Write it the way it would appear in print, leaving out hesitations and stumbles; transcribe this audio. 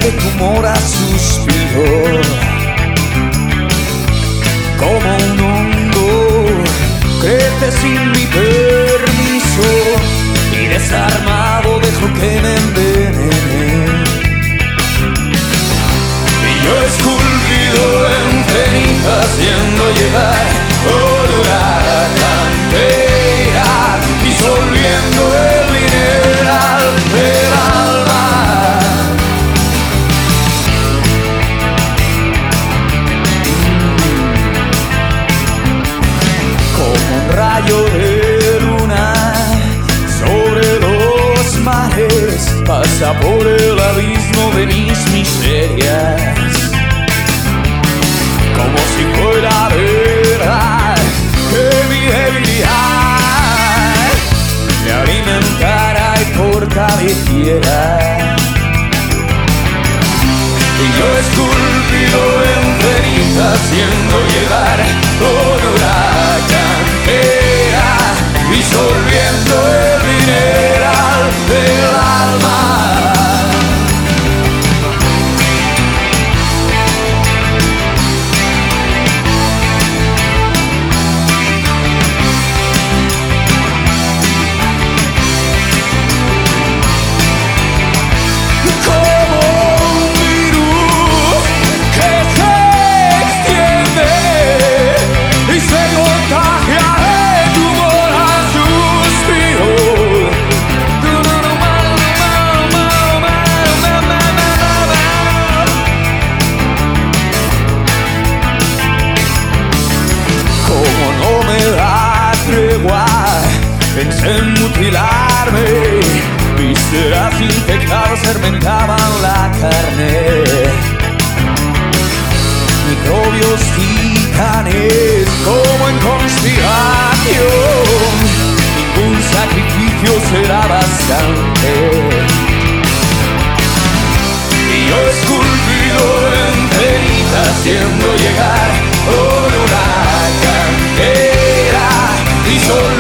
que tu mora suspiró. Como un hongo crece sin mi permiso y desarmado dejo que me envenene. Y yo esculpido en cenizas haciendo llegar olor a cantera, disolviendo el mineral del alma. Como un rayo de luna sobre los mares, pasa por el abismo de mis miserias. Como si fuera verdad que mi debilidad me alimentara y fortaleciera. Y yo esculpido en ceniza haciendo llegar olor a cantera, disolviendo el mineral del alma. Pensé en mutilarme, vísceras infectadas fermentaban la carne. Microbios titanes como en conspiración, ningún sacrificio será bastante. Y yo esculpido en ceniza haciendo llegar olor a cantera y sol.